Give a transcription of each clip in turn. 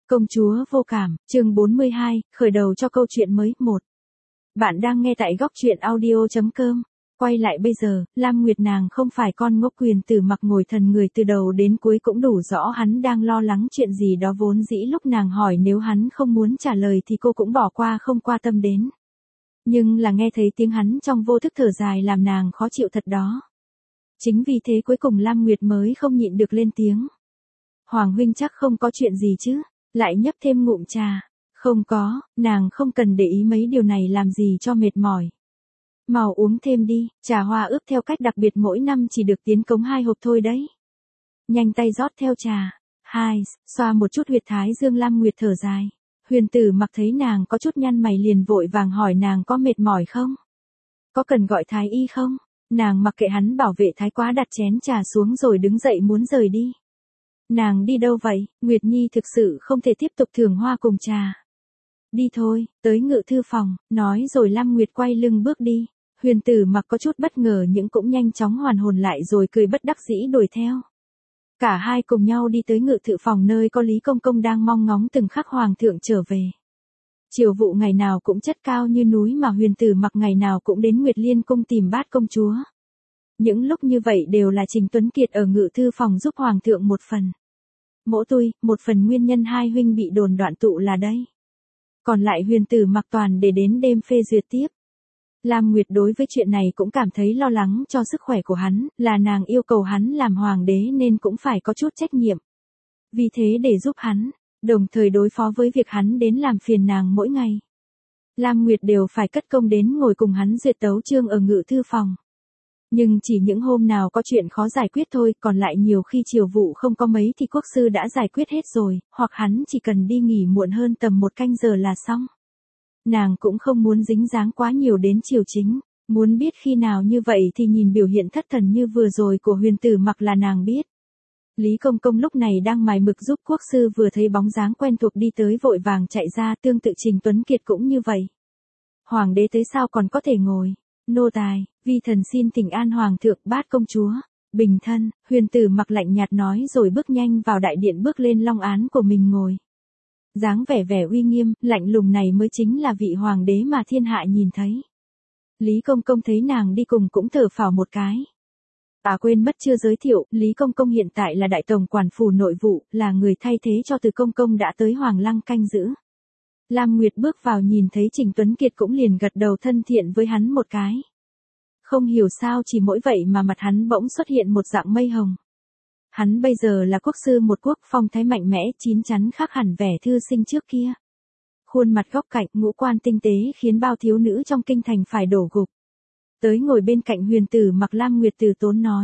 Công chúa vô cảm, chương 42, khởi đầu cho câu chuyện mới, 1. Bạn đang nghe tại góc truyện audio.com. Quay lại bây giờ, Lam Nguyệt nàng không phải con ngốc Huyền Tử Mặc ngồi thần người từ đầu đến cuối cũng đủ rõ hắn đang lo lắng chuyện gì đó vốn dĩ lúc nàng hỏi nếu hắn không muốn trả lời thì cô cũng bỏ qua không quan tâm đến. Nhưng là nghe thấy tiếng hắn trong vô thức thở dài làm nàng khó chịu thật đó. Chính vì thế cuối cùng Lam Nguyệt mới không nhịn được lên tiếng. Hoàng huynh chắc không có chuyện gì chứ? Lại nhấp thêm ngụm trà. Không có, nàng không cần để ý mấy điều này làm gì cho mệt mỏi. Mau uống thêm đi, trà hoa ướp theo cách đặc biệt mỗi năm chỉ được tiến cống 2 hộp thôi đấy. Nhanh tay rót theo trà. Xoa một chút huyệt thái dương. Lam Nguyệt thở dài. Huyền Tử Mặc thấy nàng có chút nhăn mày liền vội vàng hỏi nàng có mệt mỏi không? Có cần gọi thái y không? Nàng mặc kệ hắn bảo vệ thái quá đặt chén trà xuống rồi đứng dậy muốn rời đi. Nàng đi đâu vậy? Nguyệt Nhi thực sự không thể tiếp tục thưởng hoa cùng trà. Đi thôi, tới ngự thư phòng, nói rồi Lam Nguyệt quay lưng bước đi. Huyền Tử Mặc có chút bất ngờ nhưng cũng nhanh chóng hoàn hồn lại rồi cười bất đắc dĩ đuổi theo. Cả hai cùng nhau đi tới ngự thư phòng nơi có Lý Công Công đang mong ngóng từng khắc hoàng thượng trở về. Triều vụ ngày nào cũng chất cao như núi mà Huyền Tử Mặc ngày nào cũng đến Nguyệt Liên cung tìm Bát công chúa. Những lúc như vậy đều là Trình Tuấn Kiệt ở ngự thư phòng giúp hoàng thượng một phần. Mỗ tui, một phần nguyên nhân hai huynh bị đồn đoạn tụ là đây. Còn lại Huyền Tử Mặc toàn để đến đêm phê duyệt tiếp. Lam Nguyệt đối với chuyện này cũng cảm thấy lo lắng cho sức khỏe của hắn, là nàng yêu cầu hắn làm hoàng đế nên cũng phải có chút trách nhiệm. Vì thế để giúp hắn, đồng thời đối phó với việc hắn đến làm phiền nàng mỗi ngày. Lam Nguyệt đều phải cất công đến ngồi cùng hắn duyệt tấu chương ở ngự thư phòng. Nhưng chỉ những hôm nào có chuyện khó giải quyết thôi, còn lại nhiều khi triều vụ không có mấy thì quốc sư đã giải quyết hết rồi, hoặc hắn chỉ cần đi nghỉ muộn hơn tầm 1 canh giờ là xong. Nàng cũng không muốn dính dáng quá nhiều đến triều chính, muốn biết khi nào như vậy thì nhìn biểu hiện thất thần như vừa rồi của Huyền Tử Mặc là nàng biết. Lý Công Công lúc này đang mài mực giúp quốc sư vừa thấy bóng dáng quen thuộc đi tới vội vàng chạy ra, tương tự Trình Tuấn Kiệt cũng như vậy. Hoàng đế tới sao còn có thể ngồi? Nô tài, vi thần xin thỉnh an hoàng thượng Bát công chúa. Bình thân, Huyền Tử Mặc lạnh nhạt nói rồi bước nhanh vào đại điện bước lên long án của mình ngồi. Dáng vẻ uy nghiêm, lạnh lùng này mới chính là vị hoàng đế mà thiên hạ nhìn thấy. Lý Công Công thấy nàng đi cùng cũng thở phào một cái. Quên mất chưa giới thiệu, Lý Công Công hiện tại là đại tổng quản phủ nội vụ, là người thay thế cho Từ Công Công đã tới Hoàng Lăng canh giữ. Lam Nguyệt bước vào nhìn thấy Trình Tuấn Kiệt cũng liền gật đầu thân thiện với hắn một cái. Không hiểu sao chỉ mỗi vậy mà mặt hắn bỗng xuất hiện một dạng mây hồng. Hắn bây giờ là quốc sư một quốc, phong thái mạnh mẽ, chín chắn khác hẳn vẻ thư sinh trước kia. Khuôn mặt góc cạnh, ngũ quan tinh tế khiến bao thiếu nữ trong kinh thành phải đổ gục. Tới ngồi bên cạnh Huyền Tử Mặc, Lam Nguyệt từ tốn nói.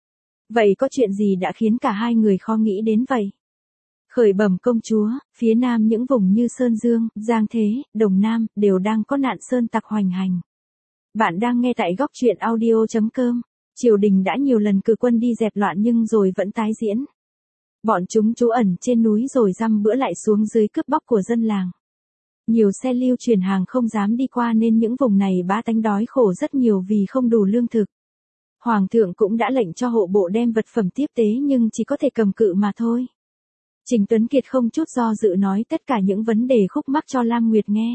Vậy có chuyện gì đã khiến cả hai người khó nghĩ đến vậy? Khởi bẩm công chúa, phía nam những vùng như Sơn Dương, Giang Thế, Đồng Nam, đều đang có nạn sơn tặc hoành hành. Bạn đang nghe tại góc truyện audio.com. Triều đình đã nhiều lần cử quân đi dẹp loạn nhưng rồi vẫn tái diễn. Bọn chúng trú ẩn trên núi rồi dăm bữa lại xuống dưới cướp bóc của dân làng. Nhiều xe lưu chuyển hàng không dám đi qua nên những vùng này bá tánh đói khổ rất nhiều vì không đủ lương thực. Hoàng thượng cũng đã lệnh cho hộ bộ đem vật phẩm tiếp tế nhưng chỉ có thể cầm cự mà thôi. Trình Tuấn Kiệt không chút do dự nói tất cả những vấn đề khúc mắc cho Lam Nguyệt nghe.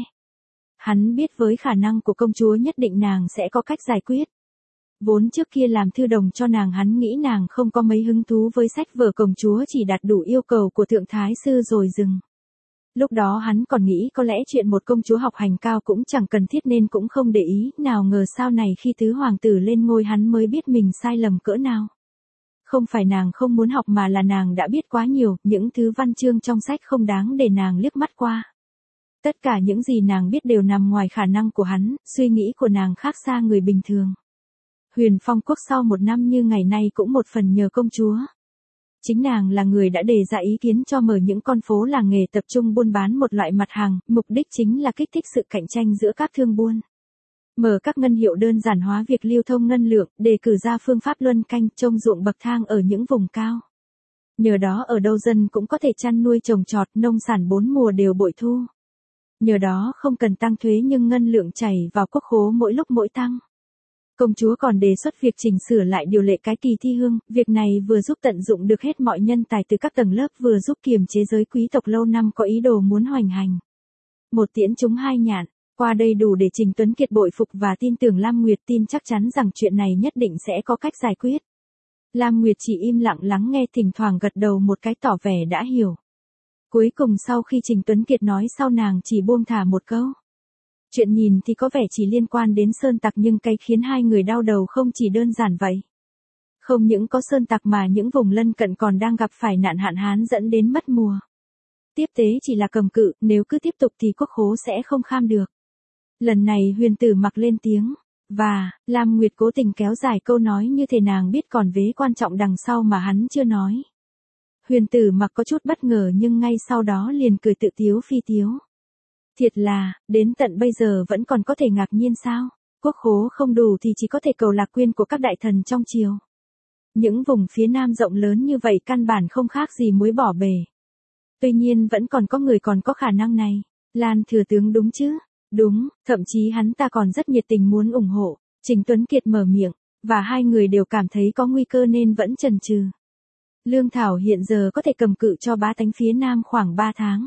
Hắn biết với khả năng của công chúa nhất định nàng sẽ có cách giải quyết. Vốn trước kia làm thư đồng cho nàng hắn nghĩ nàng không có mấy hứng thú với sách vở, công chúa chỉ đạt đủ yêu cầu của thượng thái sư rồi dừng. Lúc đó hắn còn nghĩ có lẽ chuyện một công chúa học hành cao cũng chẳng cần thiết nên cũng không để ý, nào ngờ sau này khi tứ hoàng tử lên ngôi hắn mới biết mình sai lầm cỡ nào. Không phải nàng không muốn học mà là nàng đã biết quá nhiều, những thứ văn chương trong sách không đáng để nàng liếc mắt qua. Tất cả những gì nàng biết đều nằm ngoài khả năng của hắn, suy nghĩ của nàng khác xa người bình thường. Huyền Phong Quốc sau 1 năm như ngày nay cũng một phần nhờ công chúa. Chính nàng là người đã đề ra ý kiến cho mở những con phố làng nghề tập trung buôn bán một loại mặt hàng, mục đích chính là kích thích sự cạnh tranh giữa các thương buôn. Mở các ngân hiệu đơn giản hóa việc lưu thông ngân lượng, đề cử ra phương pháp luân canh trông ruộng bậc thang ở những vùng cao. Nhờ đó ở đâu dân cũng có thể chăn nuôi trồng trọt, nông sản 4 mùa đều bội thu. Nhờ đó không cần tăng thuế nhưng ngân lượng chảy vào quốc khố mỗi lúc mỗi tăng. Công chúa còn đề xuất việc chỉnh sửa lại điều lệ cái kỳ thi hương, việc này vừa giúp tận dụng được hết mọi nhân tài từ các tầng lớp vừa giúp kiềm chế giới quý tộc lâu năm có ý đồ muốn hoành hành. Một tiễn trúng hai nhạn, qua đây đủ để Trình Tuấn Kiệt bội phục và tin tưởng Lam Nguyệt, tin chắc chắn rằng chuyện này nhất định sẽ có cách giải quyết. Lam Nguyệt chỉ im lặng lắng nghe, thỉnh thoảng gật đầu một cái tỏ vẻ đã hiểu. Cuối cùng sau khi Trình Tuấn Kiệt nói sau, nàng chỉ buông thả một câu. Chuyện nhìn thì có vẻ chỉ liên quan đến sơn tặc, nhưng cái khiến hai người đau đầu không chỉ đơn giản vậy. Không những có sơn tặc mà những vùng lân cận còn đang gặp phải nạn hạn hán dẫn đến mất mùa. Tiếp tế chỉ là cầm cự, nếu cứ tiếp tục thì quốc khố sẽ không kham được. Lần này Huyền Tử Mặc lên tiếng, và Lam Nguyệt cố tình kéo dài câu nói như thể nàng biết còn vế quan trọng đằng sau mà hắn chưa nói. Huyền Tử Mặc có chút bất ngờ nhưng ngay sau đó liền cười tự tiếu phi tiếu. Thiệt là, đến tận bây giờ vẫn còn có thể ngạc nhiên sao? Quốc khố không đủ thì chỉ có thể cầu lạc quyên của các đại thần trong triều. Những vùng phía nam rộng lớn như vậy căn bản không khác gì muối bỏ bể. Tuy nhiên vẫn còn có người còn có khả năng này. Lan thừa tướng đúng chứ? Đúng, thậm chí hắn ta còn rất nhiệt tình muốn ủng hộ. Trình Tuấn Kiệt mở miệng, và hai người đều cảm thấy có nguy cơ nên vẫn chần chừ. Lương thảo hiện giờ có thể cầm cự cho bá tánh phía nam khoảng 3 tháng.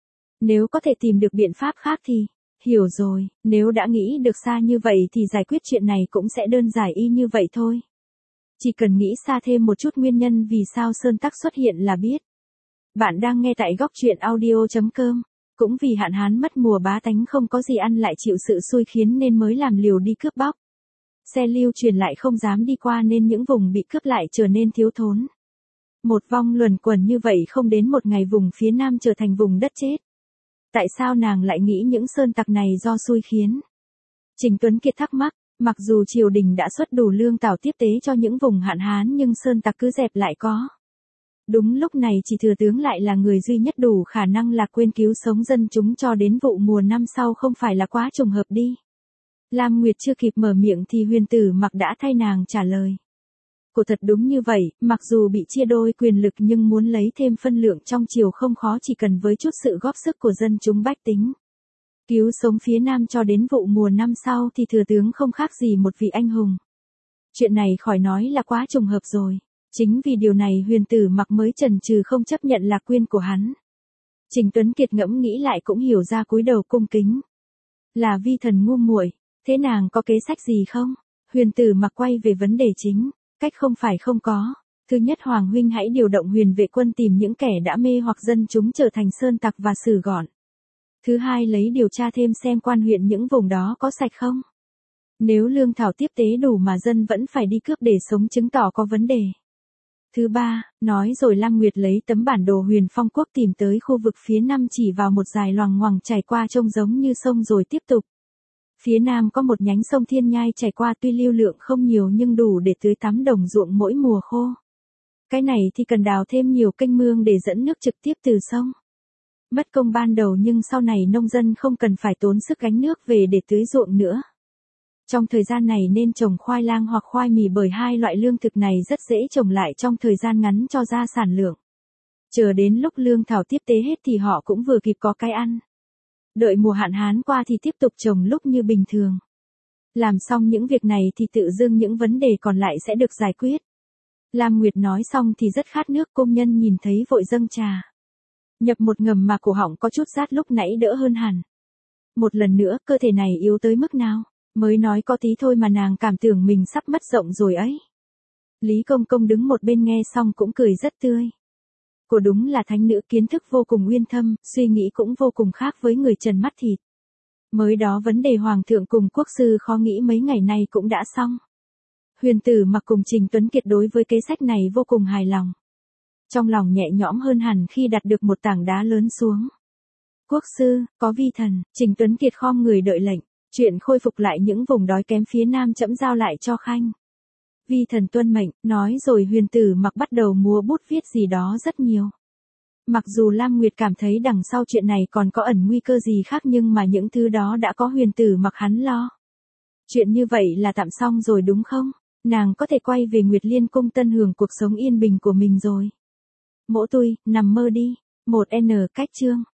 Nếu có thể tìm được biện pháp khác thì, hiểu rồi, nếu đã nghĩ được xa như vậy thì giải quyết chuyện này cũng sẽ đơn giản y như vậy thôi. Chỉ cần nghĩ xa thêm một chút nguyên nhân vì sao sơn tặc xuất hiện là biết. Bạn đang nghe tại góc truyện audio.com. Cũng vì hạn hán mất mùa bá tánh không có gì ăn lại chịu sự xui khiến nên mới làm liều đi cướp bóc. Xe lưu truyền lại không dám đi qua nên những vùng bị cướp lại trở nên thiếu thốn. Một vong luẩn quẩn như vậy không đến một ngày vùng phía nam trở thành vùng đất chết. Tại sao nàng lại nghĩ những sơn tặc này do xui khiến? Trình Tuấn Kiệt thắc mắc, mặc dù triều đình đã xuất đủ lương thảo tiếp tế cho những vùng hạn hán nhưng sơn tặc cứ dẹp lại có. Đúng lúc này chỉ thừa tướng lại là người duy nhất đủ khả năng lạc quên cứu sống dân chúng cho đến vụ mùa năm sau, không phải là quá trùng hợp đi. Lam Nguyệt chưa kịp mở miệng thì Huyền Tử Mặc đã thay nàng trả lời. Cô thật đúng như vậy, mặc dù bị chia đôi quyền lực nhưng muốn lấy thêm phân lượng trong triều không khó, chỉ cần với chút sự góp sức của dân chúng bách tính. Cứu sống phía nam cho đến vụ mùa năm sau thì thừa tướng không khác gì một vị anh hùng. Chuyện này khỏi nói là quá trùng hợp rồi. Chính vì điều này Huyền Tử Mặc mới chần chừ không chấp nhận lạc quyên của hắn. Trình Tuấn Kiệt ngẫm nghĩ lại cũng hiểu ra, cúi đầu cung kính. Là vi thần ngu muội, thế nàng có kế sách gì không? Huyền Tử Mặc quay về vấn đề chính, cách không phải không có. Thứ nhất, Hoàng huynh hãy điều động huyền vệ quân tìm những kẻ đã mê hoặc dân chúng trở thành sơn tặc và xử gọn. Thứ hai, lấy điều tra thêm xem quan huyện những vùng đó có sạch không. Nếu lương thảo tiếp tế đủ mà dân vẫn phải đi cướp để sống chứng tỏ có vấn đề. Thứ ba, nói rồi Lam Nguyệt lấy tấm bản đồ Huyền Phong Quốc tìm tới khu vực phía nam, chỉ vào một dải loằng ngoằng chảy qua trông giống như sông rồi tiếp tục. Phía nam có một nhánh sông Thiên Nhai chảy qua, tuy lưu lượng không nhiều nhưng đủ để tưới tắm đồng ruộng mỗi mùa khô. Cái này thì cần đào thêm nhiều kênh mương để dẫn nước trực tiếp từ sông. Mất công ban đầu nhưng sau này nông dân không cần phải tốn sức gánh nước về để tưới ruộng nữa. Trong thời gian này nên trồng khoai lang hoặc khoai mì, bởi hai loại lương thực này rất dễ trồng lại trong thời gian ngắn cho ra sản lượng. Chờ đến lúc lương thảo tiếp tế hết thì họ cũng vừa kịp có cái ăn. Đợi mùa hạn hán qua thì tiếp tục trồng lúc như bình thường. Làm xong những việc này thì tự dưng những vấn đề còn lại sẽ được giải quyết. Lam Nguyệt nói xong thì rất khát nước, công nhân nhìn thấy vội dâng trà. Nhập một ngầm mà cổ họng có chút rát, lúc nãy đỡ hơn hẳn. Một lần nữa, cơ thể này yếu tới mức nào? Mới nói có tí thôi mà nàng cảm tưởng mình sắp mất rộng rồi ấy. Lý Công Công đứng một bên nghe xong cũng cười rất tươi. Cô đúng là thánh nữ, kiến thức vô cùng uyên thâm, suy nghĩ cũng vô cùng khác với người trần mắt thịt. Mới đó vấn đề hoàng thượng cùng quốc sư khó nghĩ mấy ngày nay cũng đã xong. Huyền Tử Mặc cùng Trình Tuấn Kiệt đối với kế sách này vô cùng hài lòng. Trong lòng nhẹ nhõm hơn hẳn khi đặt được một tảng đá lớn xuống. Quốc sư, có vi thần, Trình Tuấn Kiệt khom người đợi lệnh. Chuyện khôi phục lại những vùng đói kém phía nam trẫm giao lại cho khanh. Vi thần tuân mệnh, nói rồi Huyền Tử Mặc bắt đầu múa bút viết gì đó rất nhiều. Mặc dù Lam Nguyệt cảm thấy đằng sau chuyện này còn có ẩn nguy cơ gì khác nhưng mà những thứ đó đã có Huyền Tử Mặc hắn lo. Chuyện như vậy là tạm xong rồi đúng không? Nàng có thể quay về Nguyệt Liên cung tận hưởng cuộc sống yên bình của mình rồi. Mỗ tui, nằm mơ đi. 1N cách chương.